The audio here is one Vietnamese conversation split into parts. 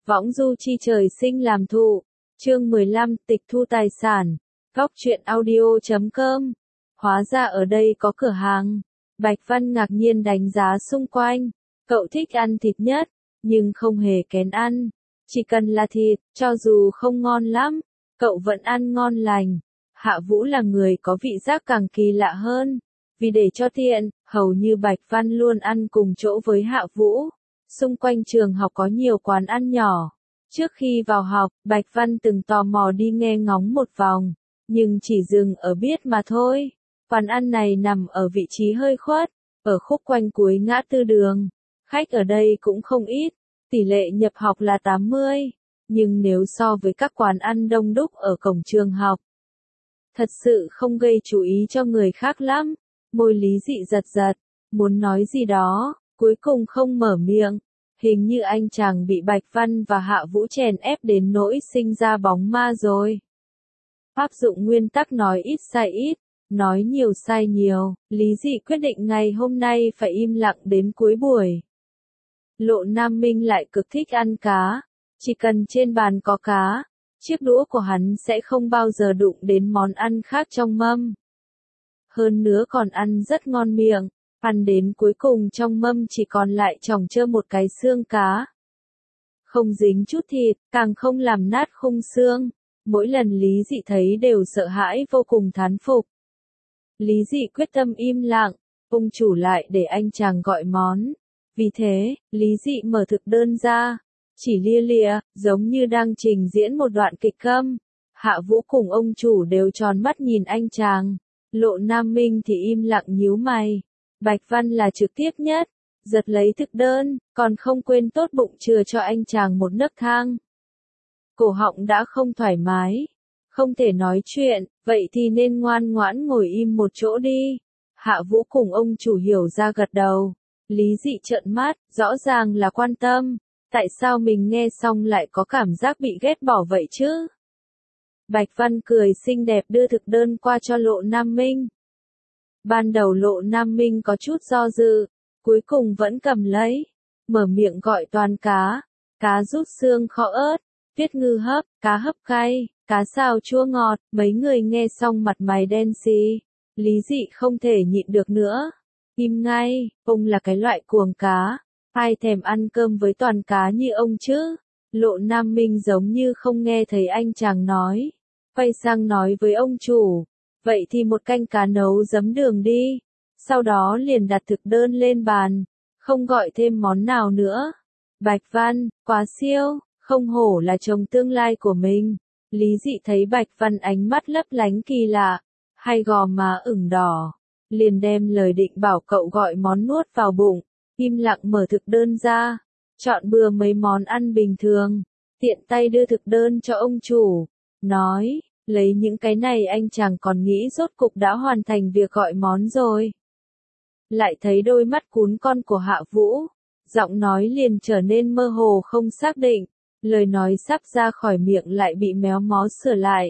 Võng du chi trời sinh làm thụ. Chương 15, tịch thu tài sản. Góc truyện audio.com. Hóa ra ở đây có cửa hàng. Bạch Văn ngạc nhiên đánh giá xung quanh. Cậu thích ăn thịt nhất, nhưng không hề kén ăn. Chỉ cần là thịt, cho dù không ngon lắm, cậu vẫn ăn ngon lành. Hạ Vũ là người có vị giác càng kỳ lạ hơn. Vì để cho tiện, hầu như Bạch Văn luôn ăn cùng chỗ với Hạ Vũ. Xung quanh trường học có nhiều quán ăn nhỏ. Trước khi vào học, Bạch Văn từng tò mò đi nghe ngóng một vòng, nhưng chỉ dừng ở biết mà thôi. Quán ăn này nằm ở vị trí hơi khuất, ở khúc quanh cuối ngã tư đường. Khách ở đây cũng không ít, tỷ lệ nhập học là 80, nhưng nếu so với các quán ăn đông đúc ở cổng trường học, thật sự không gây chú ý cho người khác lắm. Môi Lý Dị giật giật, muốn nói gì đó, cuối cùng không mở miệng. Hình như anh chàng bị Bạch Văn và Hạ Vũ chèn ép đến nỗi sinh ra bóng ma rồi. Áp dụng nguyên tắc nói ít sai ít, nói nhiều sai nhiều, Lý Dị quyết định ngày hôm nay phải im lặng đến cuối buổi. Lộ Nam Minh lại cực thích ăn cá, chỉ cần trên bàn có cá, chiếc đũa của hắn sẽ không bao giờ đụng đến món ăn khác trong mâm. Hơn nữa còn ăn rất ngon miệng, ăn đến cuối cùng trong mâm chỉ còn lại chỏng trơ một cái xương cá. Không dính chút thịt, càng không làm nát khung xương. Mỗi lần Lý Dị thấy đều sợ hãi vô cùng thán phục. Lý Dị quyết tâm im lặng, ông chủ lại để anh chàng gọi món. Vì thế, Lý Dị mở thực đơn ra, chỉ lia lịa, giống như đang trình diễn một đoạn kịch câm. Hạ Vũ cùng ông chủ đều tròn mắt nhìn anh chàng. Lộ Nam Minh thì im lặng nhíu mày. Bạch Văn là trực tiếp nhất, giật lấy thực đơn, còn không quên tốt bụng chừa cho anh chàng một nấc thang. Cổ họng đã không thoải mái, không thể nói chuyện, vậy thì nên ngoan ngoãn ngồi im một chỗ đi. Hạ Vũ cùng ông chủ hiểu ra gật đầu. Lý Dị trợn mắt, rõ ràng là quan tâm, tại sao mình nghe xong lại có cảm giác bị ghét bỏ vậy chứ? Bạch Văn cười xinh đẹp đưa thực đơn qua cho Lộ Nam Minh. Ban đầu Lộ Nam Minh có chút do dự, cuối cùng vẫn cầm lấy, mở miệng gọi toàn cá, cá rút xương kho ớt, tuyết ngư hấp, cá hấp cay, cá xào chua ngọt. Mấy người nghe xong mặt mày đen xì. Lý Dị không thể nhịn được nữa, im ngay. Ông là cái loại cuồng cá, ai thèm ăn cơm với toàn cá như ông chứ? Lộ Nam Minh giống như không nghe thấy anh chàng nói, quay sang nói với ông chủ, vậy thì một canh cá nấu giấm đường đi. Sau đó liền đặt thực đơn lên bàn, không gọi thêm món nào nữa. Bạch Văn, quá siêu, không hổ là chồng tương lai của mình. Lý Dị thấy Bạch Văn ánh mắt lấp lánh kỳ lạ, hai gò má ửng đỏ, liền đem lời định bảo cậu gọi món nuốt vào bụng, im lặng mở thực đơn ra, chọn bừa mấy món ăn bình thường, tiện tay đưa thực đơn cho ông chủ, nói, lấy những cái này anh chàng còn nghĩ rốt cục đã hoàn thành việc gọi món rồi. Lại thấy đôi mắt cún con của Hạ Vũ, giọng nói liền trở nên mơ hồ không xác định, lời nói sắp ra khỏi miệng lại bị méo mó sửa lại.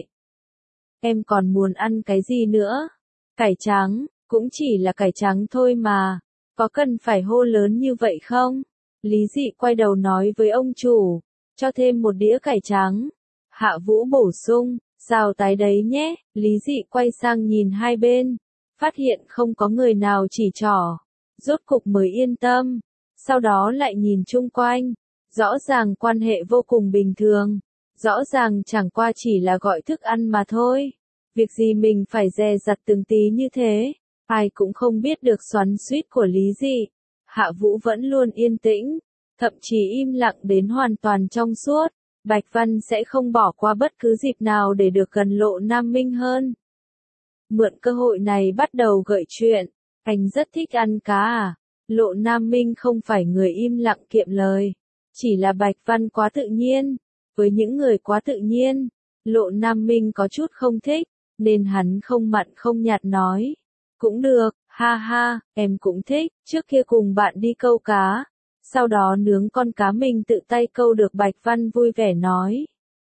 Em còn muốn ăn cái gì nữa? Cải trắng, cũng chỉ là cải trắng thôi mà, có cần phải hô lớn như vậy không? Lý Dị quay đầu nói với ông chủ, cho thêm một đĩa cải trắng. Hạ Vũ bổ sung, xào tái đấy nhé. Lý Dị quay sang nhìn hai bên, phát hiện không có người nào chỉ trỏ, rốt cục mới yên tâm. Sau đó lại nhìn chung quanh, rõ ràng quan hệ vô cùng bình thường, rõ ràng chẳng qua chỉ là gọi thức ăn mà thôi. Việc gì mình phải dè dặt từng tí như thế? Ai cũng không biết được xoắn xuýt của Lý Dị. Hạ Vũ vẫn luôn yên tĩnh, thậm chí im lặng đến hoàn toàn trong suốt. Bạch Văn sẽ không bỏ qua bất cứ dịp nào để được gần Lộ Nam Minh hơn. Mượn cơ hội này bắt đầu gợi chuyện. Anh rất thích ăn cá à? Lộ Nam Minh không phải người im lặng kiệm lời, chỉ là Bạch Văn quá tự nhiên. Với những người quá tự nhiên, Lộ Nam Minh có chút không thích, nên hắn không mặn không nhạt nói. Cũng được, ha ha, em cũng thích. Trước kia cùng bạn đi câu cá, sau đó nướng con cá mình tự tay câu được. Bạch Văn vui vẻ nói.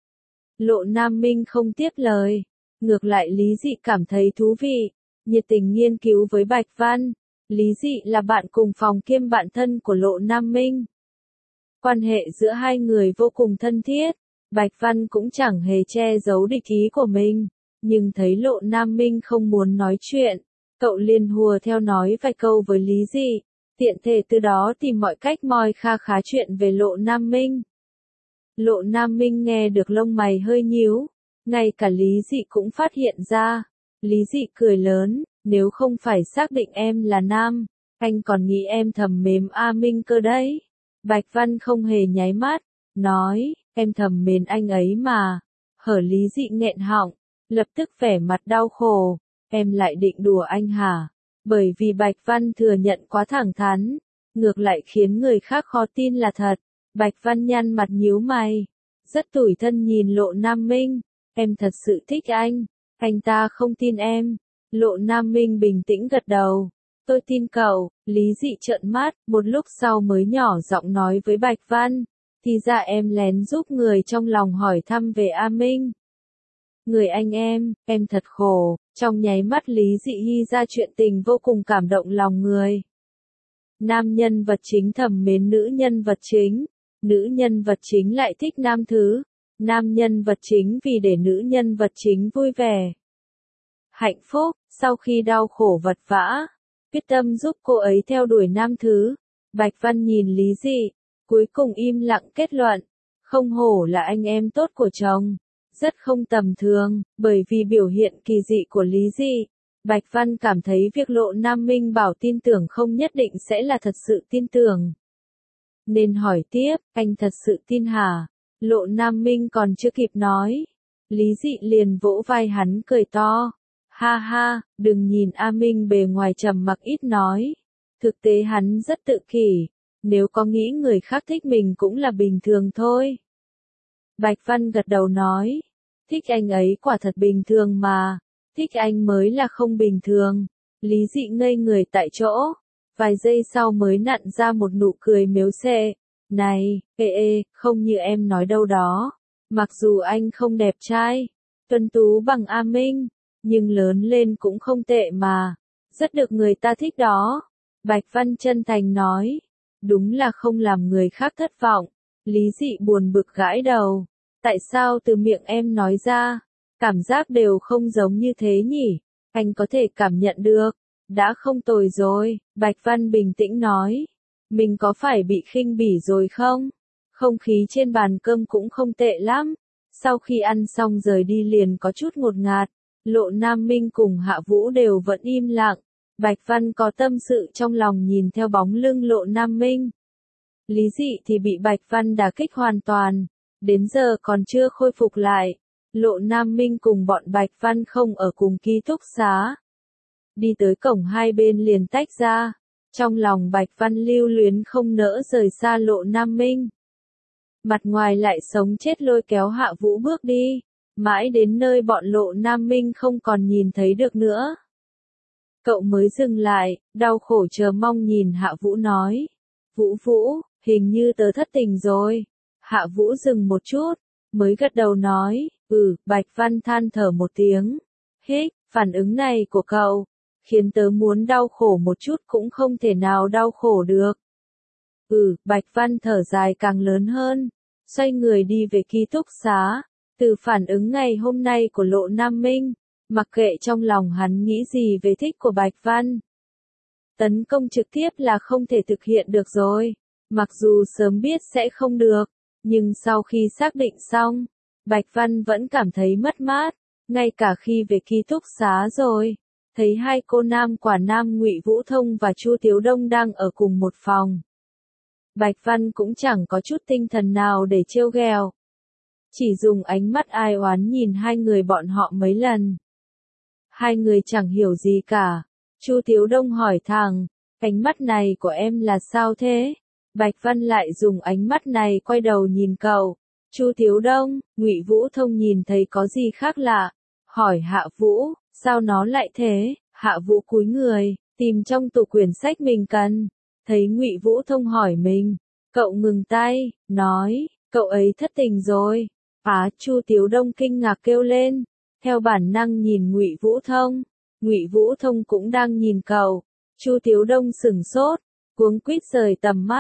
Lộ Nam Minh không tiếp lời, ngược lại Lý Dị cảm thấy thú vị, nhiệt tình nghiên cứu với Bạch Văn. Lý Dị là bạn cùng phòng kiêm bạn thân của Lộ Nam Minh. Quan hệ giữa hai người vô cùng thân thiết, Bạch Văn cũng chẳng hề che giấu địch ý của mình, nhưng thấy Lộ Nam Minh không muốn nói chuyện, cậu liền hùa theo nói vài câu với Lý Dị, tiện thể từ đó tìm mọi cách moi kha khá chuyện về Lộ Nam Minh. Lộ Nam Minh nghe được lông mày hơi nhíu, ngay cả Lý Dị cũng phát hiện ra. Lý Dị cười lớn, nếu không phải xác định em là nam, anh còn nghĩ em thầm mến A Minh cơ đấy. Bạch Văn không hề nháy mắt, nói, em thầm mến anh ấy mà. Hở Lý Dị nghẹn họng, lập tức vẻ mặt đau khổ, em lại định đùa anh hả? Bởi vì Bạch Văn thừa nhận quá thẳng thắn, ngược lại khiến người khác khó tin là thật. Bạch Văn nhăn mặt nhíu mày, rất tủi thân nhìn Lộ Nam Minh, em thật sự thích anh ta không tin em. Lộ Nam Minh bình tĩnh gật đầu, tôi tin cậu. Lý Dị trợn mắt, một lúc sau mới nhỏ giọng nói với Bạch Văn, thì ra em lén giúp người trong lòng hỏi thăm về A Minh. Người anh em thật khổ. Trong nháy mắt Lý Dị ghi ra chuyện tình vô cùng cảm động lòng người. Nam nhân vật chính thầm mến nữ nhân vật chính, nữ nhân vật chính lại thích nam thứ, nam nhân vật chính vì để nữ nhân vật chính vui vẻ, hạnh phúc, sau khi đau khổ vật vã, quyết tâm giúp cô ấy theo đuổi nam thứ. Bạch Văn nhìn Lý Dị, cuối cùng im lặng kết luận, không hổ là anh em tốt của chồng, rất không tầm thường. Bởi vì biểu hiện kỳ dị của Lý Dị, Bạch Văn cảm thấy việc Lộ Nam Minh bảo tin tưởng không nhất định sẽ là thật sự tin tưởng. Nên hỏi tiếp, anh thật sự tin hả? Lộ Nam Minh còn chưa kịp nói, Lý Dị liền vỗ vai hắn cười to. Ha ha, đừng nhìn A Minh bề ngoài trầm mặc ít nói. Thực tế hắn rất tự kỷ, nếu có nghĩ người khác thích mình cũng là bình thường thôi. Bạch Văn gật đầu nói, thích anh ấy quả thật bình thường mà, thích anh mới là không bình thường. Lý Dị ngây người tại chỗ, vài giây sau mới nặn ra một nụ cười mếu xệ. Này, không như em nói đâu đó. Mặc dù anh không đẹp trai, tuấn tú bằng A Minh, nhưng lớn lên cũng không tệ mà, rất được người ta thích đó. Bạch Văn chân thành nói, đúng là không làm người khác thất vọng. Lý Dị buồn bực gãi đầu, tại sao từ miệng em nói ra, cảm giác đều không giống như thế nhỉ? Anh có thể cảm nhận được, đã không tồi rồi. Bạch Văn bình tĩnh nói, mình có phải bị khinh bỉ rồi không? Không khí trên bàn cơm cũng không tệ lắm. Sau khi ăn xong rời đi liền có chút ngột ngạt. Lộ Nam Minh cùng Hạ Vũ đều vẫn im lặng. Bạch Văn có tâm sự trong lòng nhìn theo bóng lưng Lộ Nam Minh. Lý Dị thì bị Bạch Văn đả kích hoàn toàn, đến giờ còn chưa khôi phục lại. Lộ Nam Minh cùng bọn Bạch Văn không ở cùng ký túc xá. Đi tới cổng hai bên liền tách ra. Trong lòng Bạch Văn lưu luyến không nỡ rời xa Lộ Nam Minh. Mặt ngoài lại sống chết lôi kéo Hạ Vũ bước đi, mãi đến nơi bọn Lộ Nam Minh không còn nhìn thấy được nữa. Cậu mới dừng lại, đau khổ chờ mong nhìn Hạ Vũ nói. Vũ, hình như tớ thất tình rồi. Hạ Vũ dừng một chút, mới gật đầu nói, Bạch Văn than thở một tiếng. Phản ứng này của cậu, khiến tớ muốn đau khổ một chút cũng không thể nào đau khổ được. Bạch Văn thở dài càng lớn hơn, xoay người đi về ký túc xá. Từ phản ứng ngày hôm nay của Lộ Nam Minh, mặc kệ trong lòng hắn nghĩ gì về thích của Bạch Văn, tấn công trực tiếp là không thể thực hiện được rồi. Mặc dù sớm biết sẽ không được, nhưng sau khi xác định xong, Bạch Văn vẫn cảm thấy mất mát, ngay cả khi về ký túc xá rồi, thấy hai cô nam quả nam Ngụy Vũ Thông và Chu Tiếu Đông đang ở cùng một phòng. Bạch Văn cũng chẳng có chút tinh thần nào để trêu ghẹo, chỉ dùng ánh mắt ai oán nhìn hai người bọn họ mấy lần. Hai người chẳng hiểu gì cả. Chu Tiếu Đông hỏi thẳng, ánh mắt này của em là sao thế? Bạch Văn lại dùng ánh mắt này quay đầu nhìn cậu. Chu Tiếu Đông, Ngụy Vũ Thông nhìn thấy có gì khác lạ, hỏi Hạ Vũ, sao nó lại thế? Hạ Vũ cúi người, tìm trong tủ quyển sách mình cần, thấy Ngụy Vũ Thông hỏi mình, cậu ngừng tay, nói, cậu ấy thất tình rồi. Chu Tiếu Đông kinh ngạc kêu lên, theo bản năng nhìn Ngụy Vũ Thông. Ngụy Vũ Thông cũng đang nhìn cậu. Chu Tiếu Đông sửng sốt, cuống quýt rời tầm mắt,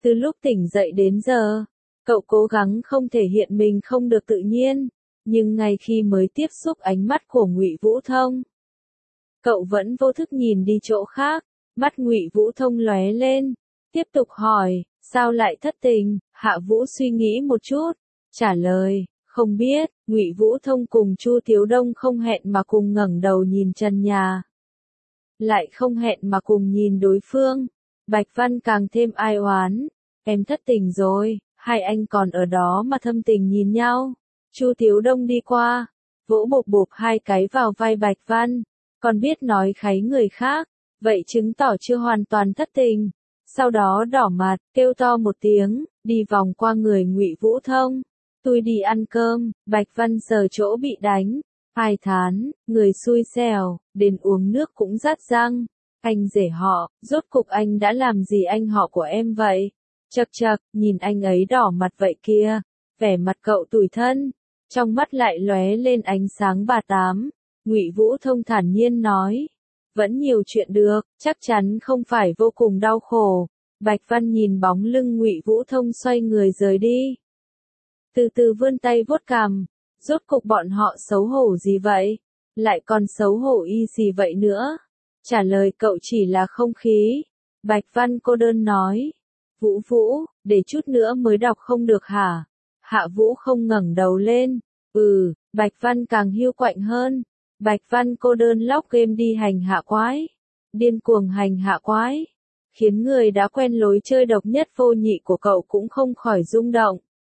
Từ lúc tỉnh dậy đến giờ, cậu cố gắng không thể hiện mình không được tự nhiên, nhưng ngay khi mới tiếp xúc ánh mắt của Ngụy Vũ Thông, cậu vẫn vô thức nhìn đi chỗ khác. Mắt Ngụy Vũ Thông lóe lên, tiếp tục hỏi, sao lại thất tình? Hạ Vũ suy nghĩ một chút, trả lời, không biết. Ngụy Vũ Thông cùng Chu Thiếu Đông không hẹn mà cùng ngẩng đầu nhìn trần nhà, lại không hẹn mà cùng nhìn đối phương. Bạch Văn càng thêm ai oán, em thất tình rồi, hai anh còn ở đó mà thâm tình nhìn nhau. Chu Thiếu Đông đi qua, vỗ bộp bộp hai cái vào vai Bạch Văn, còn biết nói kháy người khác, vậy chứng tỏ chưa hoàn toàn thất tình. Sau đó đỏ mặt, kêu to một tiếng, đi vòng qua người Ngụy Vũ Thông. Tôi đi ăn cơm. Bạch Văn sờ chỗ bị đánh, ai thán, người xui xẻo, đến uống nước cũng rát răng. Anh rể họ, rốt cục anh đã làm gì anh họ của em vậy? Chậc chậc, nhìn anh ấy đỏ mặt vậy kia, vẻ mặt cậu tủi thân, trong mắt lại lóe lên ánh sáng bà tám. Ngụy Vũ Thông thản nhiên nói, vẫn nhiều chuyện được, chắc chắn không phải vô cùng đau khổ. Bạch Văn nhìn bóng lưng Ngụy Vũ Thông xoay người rời đi, từ từ vươn tay vuốt cằm, rốt cục bọn họ xấu hổ gì vậy? Lại còn xấu hổ y gì vậy nữa? Trả lời cậu chỉ là không khí. Bạch Văn cô đơn nói, Vũ Vũ, để chút nữa mới đọc không được hả? Hạ Vũ không ngẩng đầu lên, Bạch Văn càng hiu quạnh hơn. Bạch Văn cô đơn lóc game đi hành hạ quái, điên cuồng hành hạ quái, khiến người đã quen lối chơi độc nhất vô nhị của cậu cũng không khỏi rung động.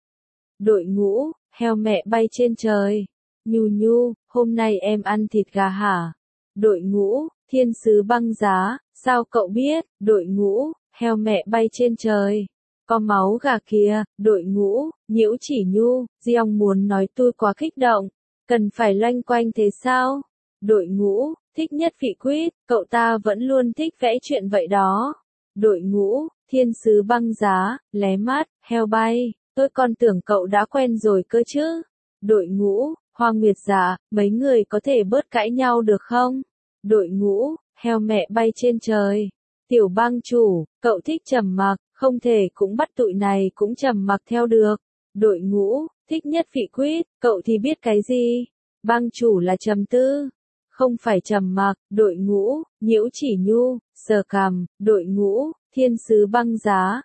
Đội ngũ, heo mẹ bay trên trời. Nhu Nhu, hôm nay em ăn thịt gà hả? Đội ngũ, thiên sứ băng giá, sao cậu biết? Đội ngũ, heo mẹ bay trên trời. Có máu gà kìa. Đội ngũ, Nhiễu Chỉ Nhu, Giong muốn nói tôi quá kích động. Cần phải loanh quanh thế sao? Đội ngũ, thích nhất vị quýt, cậu ta vẫn luôn thích vẽ chuyện vậy đó. Đội ngũ, thiên sứ băng giá, lé mắt, heo bay, tôi còn tưởng cậu đã quen rồi cơ chứ. Đội ngũ, Hoa Nguyệt Dạ, mấy người có thể bớt cãi nhau được không? Đội ngũ, heo mẹ bay trên trời. Tiểu bang chủ, cậu thích trầm mặc, không thể cũng bắt tụi này cũng trầm mặc theo được. Đội ngũ, thích nhất vị quýt, cậu thì biết cái gì? Bang chủ là trầm tư, không phải trầm mặc. Đội ngũ, Nhiễu Chỉ Nhu, sờ cằm. Đội ngũ, thiên sứ băng giá,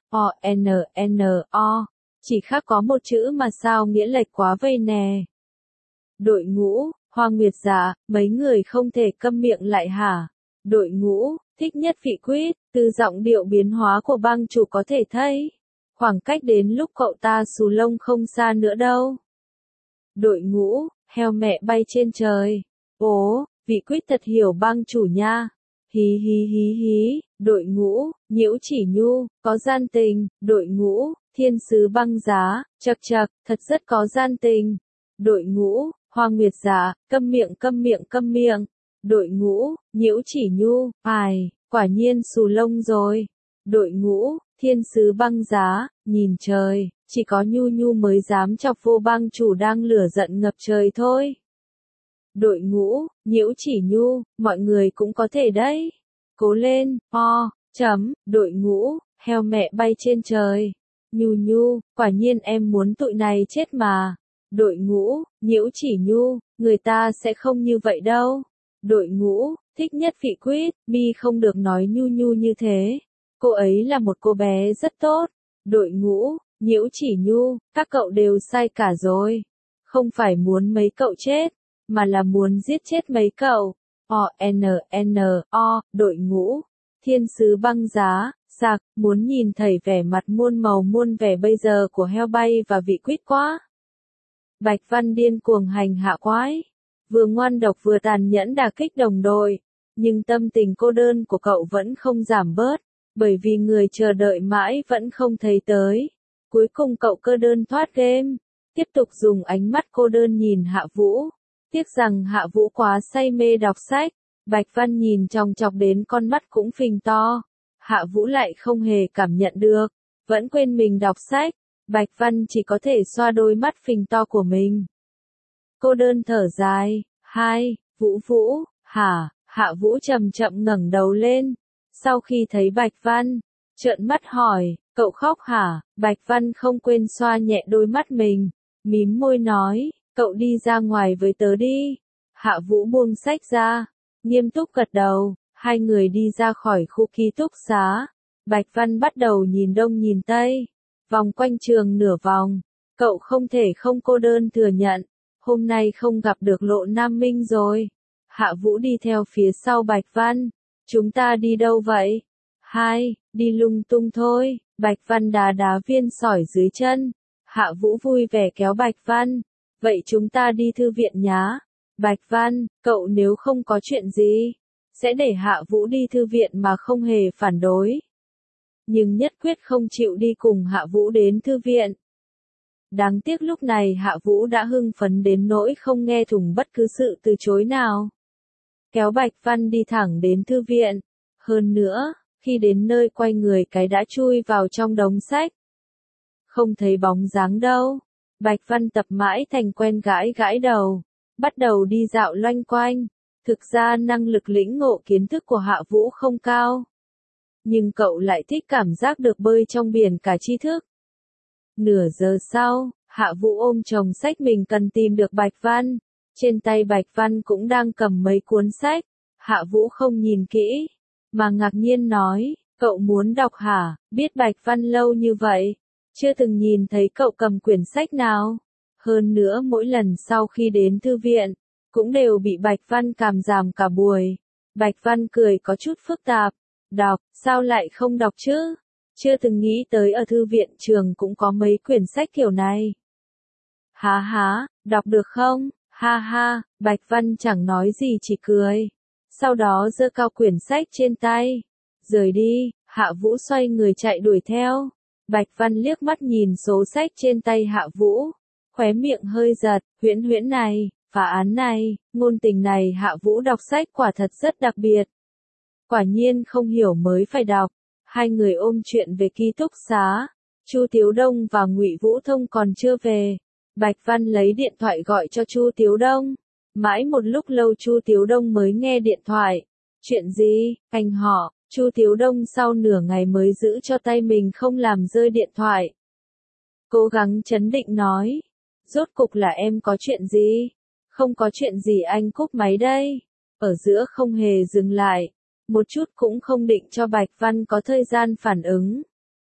O. Chỉ khác có một chữ mà sao nghĩa lệch quá vây nè. Đội ngũ, Hoa Nguyệt Dạ, mấy người không thể câm miệng lại hả? Đội ngũ, thích nhất vị quýt, từ giọng điệu biến hóa của bang chủ có thể thấy, khoảng cách đến lúc cậu ta xù lông không xa nữa đâu. Đội ngũ, heo mẹ bay trên trời. Ố, vị quýt thật hiểu bang chủ nha. Hí hí hí hí. Đội ngũ, Nhiễu Chỉ Nhu, có gian tình. Đội ngũ, thiên sứ băng giá, chậc chậc, thật rất có gian tình. Đội ngũ, Hoa Nguyệt Dạ, câm miệng câm miệng câm miệng. Đội ngũ, Nhiễu Chỉ Nhu, quả nhiên xù lông rồi. Đội ngũ, thiên sứ băng giá, nhìn trời, chỉ có Nhu Nhu mới dám chọc vô bang chủ đang lửa giận ngập trời thôi. Đội ngũ, Nhiễu Chỉ Nhu, mọi người cũng có thể đấy. Cố lên, đội ngũ, heo mẹ bay trên trời. Nhu Nhu, quả nhiên em muốn tụi này chết mà. Đội ngũ, Nhiễu Chỉ Nhu, người ta sẽ không như vậy đâu. Đội ngũ, thích nhất vị quýt, mi không được nói Nhu Nhu như thế. Cô ấy là một cô bé rất tốt. Đội ngũ, Nhiễu Chỉ Nhu, các cậu đều sai cả rồi. Không phải muốn mấy cậu chết, mà là muốn giết chết mấy cậu. Đội ngũ, thiên sứ băng giá, sạc, muốn nhìn thấy vẻ mặt muôn màu muôn vẻ bây giờ của heo bay và vị quýt quá. Bạch Văn điên cuồng hành hạ quái, vừa ngoan độc vừa tàn nhẫn đả kích đồng đội, nhưng tâm tình cô đơn của cậu vẫn không giảm bớt, bởi vì người chờ đợi mãi vẫn không thấy tới. Cuối cùng cậu cơ đơn thoát game, tiếp tục dùng ánh mắt cô đơn nhìn Hạ Vũ. Tiếc rằng Hạ Vũ quá say mê đọc sách, Bạch Văn nhìn chòng chọc đến con mắt cũng phình to. Hạ Vũ lại không hề cảm nhận được, vẫn quên mình đọc sách. Bạch Văn chỉ có thể xoa đôi mắt phình to của mình. Cô đơn thở dài, Vũ Vũ, hả? Hạ Vũ chậm chậm ngẩng đầu lên. Sau khi thấy Bạch Văn, trợn mắt hỏi, cậu khóc hả? Bạch Văn không quên xoa nhẹ đôi mắt mình, mím môi nói, cậu đi ra ngoài với tớ đi. Hạ Vũ buông sách ra, nghiêm túc gật đầu, hai người đi ra khỏi khu ký túc xá. Bạch Văn bắt đầu nhìn đông nhìn tây, vòng quanh trường nửa vòng. Cậu không thể không cô đơn thừa nhận, hôm nay không gặp được Lộ Nam Minh rồi. Hạ Vũ đi theo phía sau Bạch Văn. Chúng ta đi đâu vậy? Đi lung tung thôi. Bạch Văn đá đá viên sỏi dưới chân. Hạ Vũ vui vẻ kéo Bạch Văn. Vậy chúng ta đi thư viện nhá. Bạch Văn, cậu nếu không có chuyện gì, sẽ để Hạ Vũ đi thư viện mà không hề phản đối. Nhưng nhất quyết không chịu đi cùng Hạ Vũ đến thư viện. Đáng tiếc lúc này Hạ Vũ đã hưng phấn đến nỗi không nghe thủng bất cứ sự từ chối nào. Kéo Bạch Văn đi thẳng đến thư viện. Hơn nữa, khi đến nơi quay người cái đã chui vào trong đống sách. Không thấy bóng dáng đâu. Bạch Văn tập mãi thành quen gãi gãi đầu. Bắt đầu đi dạo loanh quanh. Thực ra năng lực lĩnh ngộ kiến thức của Hạ Vũ không cao. Nhưng cậu lại thích cảm giác được bơi trong biển cả tri thức. Nửa giờ sau, Hạ Vũ ôm chồng sách mình cần tìm được Bạch Văn. Trên tay Bạch Văn cũng đang cầm mấy cuốn sách. Hạ Vũ không nhìn kỹ, mà ngạc nhiên nói, cậu muốn đọc hả? Biết Bạch Văn lâu như vậy, chưa từng nhìn thấy cậu cầm quyển sách nào. Hơn nữa mỗi lần sau khi đến thư viện, cũng đều bị Bạch Văn càm ràm cả buổi. Bạch Văn cười có chút phức tạp. Đọc, sao lại không đọc chứ? Chưa từng nghĩ tới ở thư viện trường cũng có mấy quyển sách kiểu này. Há, đọc được không? Ha, Bạch Văn chẳng nói gì chỉ cười. Sau đó giơ cao quyển sách trên tay. Rời đi, Hạ Vũ xoay người chạy đuổi theo. Bạch Văn liếc mắt nhìn số sách trên tay Hạ Vũ. Khóe miệng hơi giật, huyễn này, phá án này, ngôn tình này Hạ Vũ đọc sách quả thật rất đặc biệt. Quả nhiên không hiểu mới phải đọc. Hai người ôm chuyện về ký túc xá. Chu Tiếu Đông và Ngụy Vũ Thông còn chưa về. Bạch Văn lấy điện thoại gọi cho Chu Tiếu Đông. Mãi một lúc lâu Chu Tiếu Đông mới nghe điện thoại. Chuyện gì? Anh họ. Chu Tiếu Đông sau nửa ngày mới giữ cho tay mình không làm rơi điện thoại. Cố gắng trấn định nói. Rốt cục là em có chuyện gì? Không có chuyện gì anh cúp máy đây. Ở giữa không hề dừng lại. Một chút cũng không định cho Bạch Văn có thời gian phản ứng.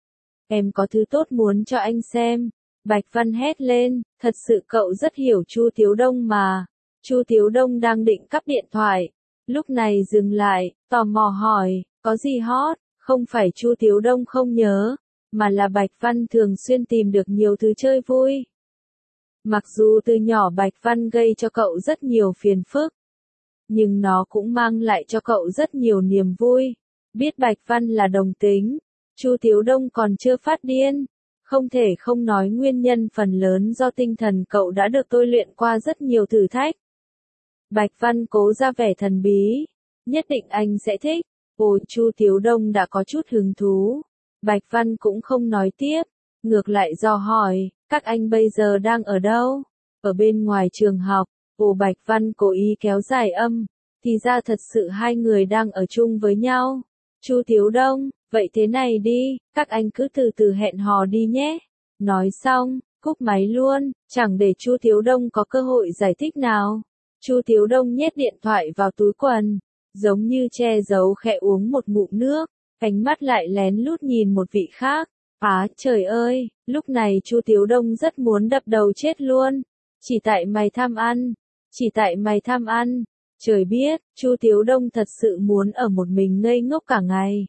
Em có thứ tốt muốn cho anh xem. Bạch Văn hét lên, thật sự cậu rất hiểu Chu Tiếu Đông mà. Chu Tiếu Đông đang định cắp điện thoại. Lúc này dừng lại, tò mò hỏi, có gì hot? Không phải Chu Tiếu Đông không nhớ, mà là Bạch Văn thường xuyên tìm được nhiều thứ chơi vui. Mặc dù từ nhỏ Bạch Văn gây cho cậu rất nhiều phiền phức, nhưng nó cũng mang lại cho cậu rất nhiều niềm vui. Biết Bạch Văn là đồng tính, Chu Tiếu Đông còn chưa phát điên. Không thể không nói nguyên nhân phần lớn do tinh thần cậu đã được tôi luyện qua rất nhiều thử thách. Bạch Văn cố ra vẻ thần bí. Nhất định anh sẽ thích. Ồ, Chu Tiếu Đông đã có chút hứng thú. Bạch Văn cũng không nói tiếp. Ngược lại dò hỏi, các anh bây giờ đang ở đâu? Ở bên ngoài trường học. Ồ, Bạch Văn cố ý kéo dài âm. Thì ra thật sự hai người đang ở chung với nhau. Chu Tiếu Đông, vậy thế này đi, các anh cứ từ từ hẹn hò đi nhé. Nói xong, cúp máy luôn, chẳng để Chu Tiếu Đông có cơ hội giải thích nào. Chu Tiếu Đông nhét điện thoại vào túi quần, giống như che giấu khẽ uống một ngụm nước, ánh mắt lại lén lút nhìn một vị khác. Trời ơi, lúc này Chu Tiếu Đông rất muốn đập đầu chết luôn. Chỉ tại mày tham ăn, chỉ tại mày tham ăn. Trời biết, Chu Tiếu Đông thật sự muốn ở một mình ngây ngốc cả ngày.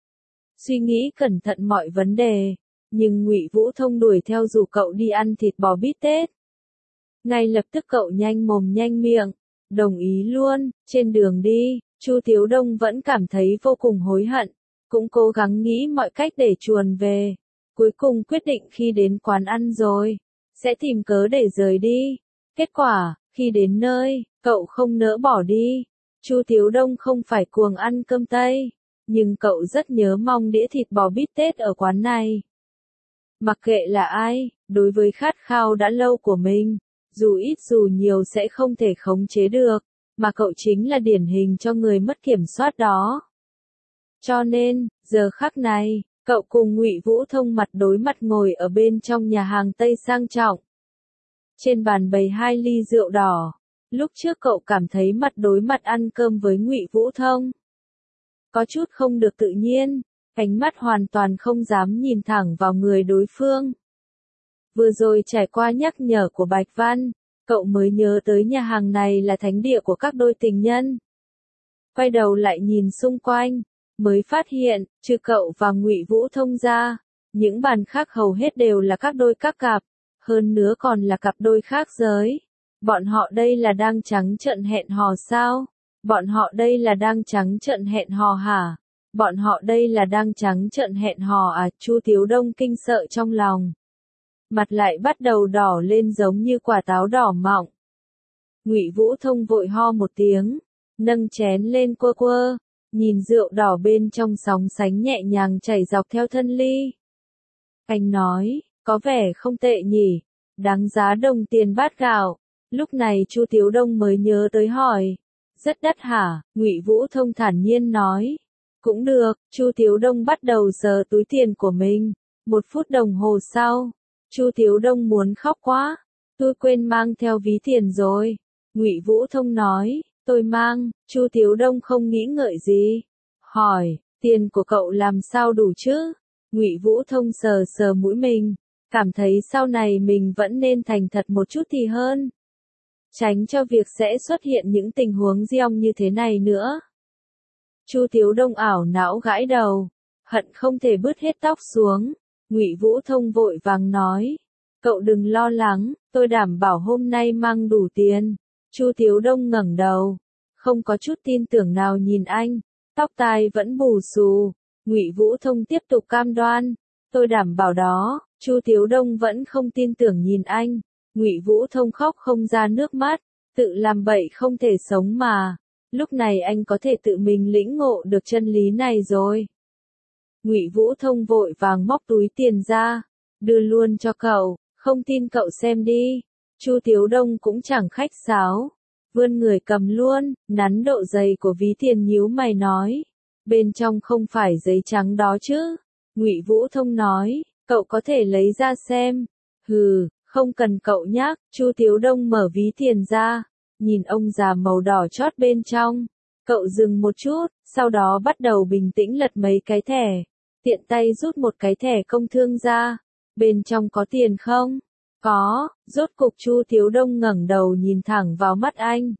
Suy nghĩ cẩn thận mọi vấn đề, nhưng Ngụy Vũ Thông đuổi theo rủ cậu đi ăn thịt bò bít tết. Ngay lập tức cậu nhanh mồm nhanh miệng, đồng ý luôn. Trên đường đi, Chu Tiếu Đông vẫn cảm thấy vô cùng hối hận, cũng cố gắng nghĩ mọi cách để chuồn về. Cuối cùng quyết định khi đến quán ăn rồi, sẽ tìm cớ để rời đi. Kết quả, khi đến nơi, cậu không nỡ bỏ đi. Chu Tiếu Đông không phải cuồng ăn cơm Tây, nhưng cậu rất nhớ mong đĩa thịt bò bít tết ở quán này. Mặc kệ là ai, đối với khát khao đã lâu của mình, dù ít dù nhiều sẽ không thể khống chế được, mà cậu chính là điển hình cho người mất kiểm soát đó. Cho nên, giờ khắc này, Cậu cùng Ngụy Vũ Thông mặt đối mặt ngồi ở bên trong nhà hàng Tây sang trọng. Trên bàn bày 2 ly rượu đỏ. Lúc trước cậu cảm thấy mặt đối mặt ăn cơm với Ngụy Vũ Thông. Có chút không được tự nhiên, ánh mắt hoàn toàn không dám nhìn thẳng vào người đối phương. Vừa rồi trải qua nhắc nhở của Bạch Văn, cậu mới nhớ tới nhà hàng này là thánh địa của các đôi tình nhân. Quay đầu lại nhìn xung quanh, mới phát hiện, trừ cậu và Ngụy Vũ Thông ra, những bàn khác hầu hết đều là các đôi các cặp, hơn nữa còn là cặp đôi khác giới. Bọn họ đây là đang trắng trợn hẹn hò sao? Bọn họ đây là đang trắng trợn hẹn hò hả? Bọn họ đây là đang trắng trợn hẹn hò à? Chu Tiếu Đông kinh sợ trong lòng. Mặt lại bắt đầu đỏ lên giống như quả táo đỏ mọng. Ngụy Vũ Thông vội ho một tiếng, nâng chén lên quơ quơ, nhìn rượu đỏ bên trong sóng sánh nhẹ nhàng chảy dọc theo thân ly. Anh nói, có vẻ không tệ nhỉ, đáng giá đồng tiền bát gạo. Lúc này Chu Tiếu Đông mới nhớ tới hỏi, rất đắt hả? Ngụy Vũ Thông thản nhiên nói, cũng được. Chu Tiếu Đông bắt đầu sờ túi tiền của mình. 1 phút đồng hồ sau, Chu Tiếu Đông muốn khóc quá, tôi quên mang theo ví tiền rồi. Ngụy Vũ Thông nói, tôi mang. Chu Tiếu Đông không nghĩ ngợi gì, hỏi, tiền của cậu làm sao đủ chứ? Ngụy Vũ Thông sờ sờ mũi mình, cảm thấy sau này mình vẫn nên thành thật một chút thì hơn. Tránh cho việc sẽ xuất hiện những tình huống giông như thế này nữa. Chu Tiếu Đông ảo não gãi đầu, hận không thể bứt hết tóc xuống. Ngụy Vũ Thông vội vàng nói, cậu đừng lo lắng, tôi đảm bảo hôm nay mang đủ tiền. Chu Tiếu Đông ngẩng đầu, không có chút tin tưởng nào nhìn anh, tóc tai vẫn bù xù. Ngụy Vũ Thông tiếp tục cam đoan, tôi đảm bảo đó. Chu Tiếu Đông vẫn không tin tưởng nhìn anh. Ngụy Vũ Thông khóc không ra nước mắt, tự làm bậy không thể sống mà. Lúc này anh có thể tự mình lĩnh ngộ được chân lý này rồi. Ngụy Vũ Thông vội vàng móc túi tiền ra, đưa luôn cho cậu, không tin cậu xem đi. Chu Tiếu Đông cũng chẳng khách sáo, vươn người cầm luôn, nắn độ dày của ví tiền nhíu mày nói, bên trong không phải giấy trắng đó chứ? Ngụy Vũ Thông nói, cậu có thể lấy ra xem. Hừ, không cần cậu nhắc. Chu Tiếu Đông mở ví tiền ra, nhìn ông già màu đỏ chót bên trong. Cậu dừng một chút, sau đó bắt đầu bình tĩnh lật mấy cái thẻ, tiện tay rút một cái thẻ công thương ra. Bên trong có tiền không? Có. Rốt cục Chu Tiếu Đông ngẩng đầu nhìn thẳng vào mắt anh.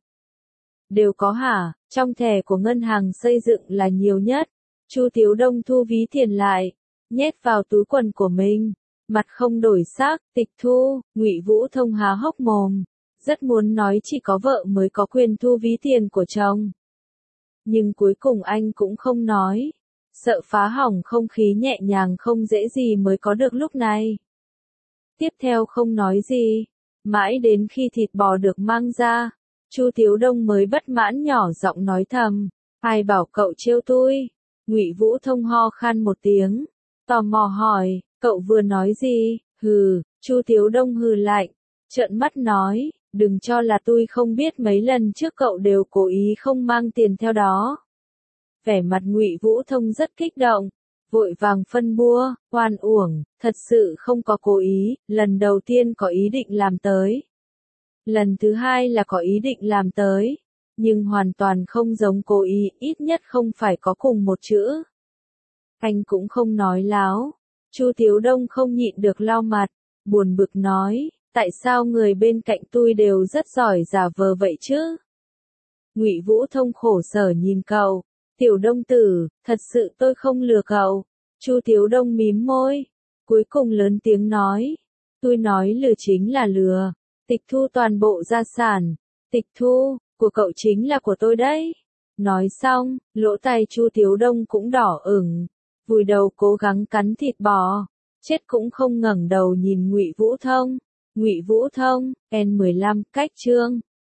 Đều có hả? Trong thẻ của ngân hàng xây dựng là nhiều nhất. Chu Tiếu Đông thu ví tiền lại, nhét vào túi quần của mình, mặt không đổi sắc. Tịch thu. Ngụy Vũ Thông há hốc mồm, rất muốn nói chỉ có vợ mới có quyền thu ví tiền của chồng. Nhưng cuối cùng anh cũng không nói, sợ phá hỏng không khí nhẹ nhàng không dễ gì mới có được lúc này. Tiếp theo không nói gì, mãi đến khi thịt bò được mang ra, Chu Tiếu Đông mới bất mãn nhỏ giọng nói thầm, ai bảo cậu trêu tôi? Ngụy Vũ Thông ho khan một tiếng, tò mò hỏi, cậu vừa nói gì? Hừ. Chu Tiếu Đông hừ lạnh, trợn mắt nói, đừng cho là tôi không biết mấy lần trước cậu đều cố ý không mang tiền theo đó. Vẻ mặt Ngụy Vũ Thông rất kích động, vội vàng phân bua, oan uổng, thật sự không có cố ý, lần đầu tiên có ý định làm tới. Lần thứ hai là có ý định làm tới, nhưng hoàn toàn không giống cố ý, ít nhất không phải có cùng một chữ. Anh cũng không nói láo. Chu Tiếu Đông không nhịn được lau mặt, buồn bực nói, tại sao người bên cạnh tôi đều rất giỏi giả vờ vậy chứ? Ngụy Vũ Thông khổ sở nhìn cậu, Tiểu Đông tử, thật sự tôi không lừa cậu. Chu Tiếu Đông mím môi, cuối cùng lớn tiếng nói, tôi nói lừa chính là lừa, tịch thu toàn bộ gia sản, tịch thu, của cậu chính là của tôi đấy. Nói xong, lỗ tai Chu Tiếu Đông cũng đỏ ửng, vùi đầu cố gắng cắn thịt bò, chết cũng không ngẩng đầu nhìn Ngụy Vũ Thông. Ngụy Vũ Thông, N15, cách chương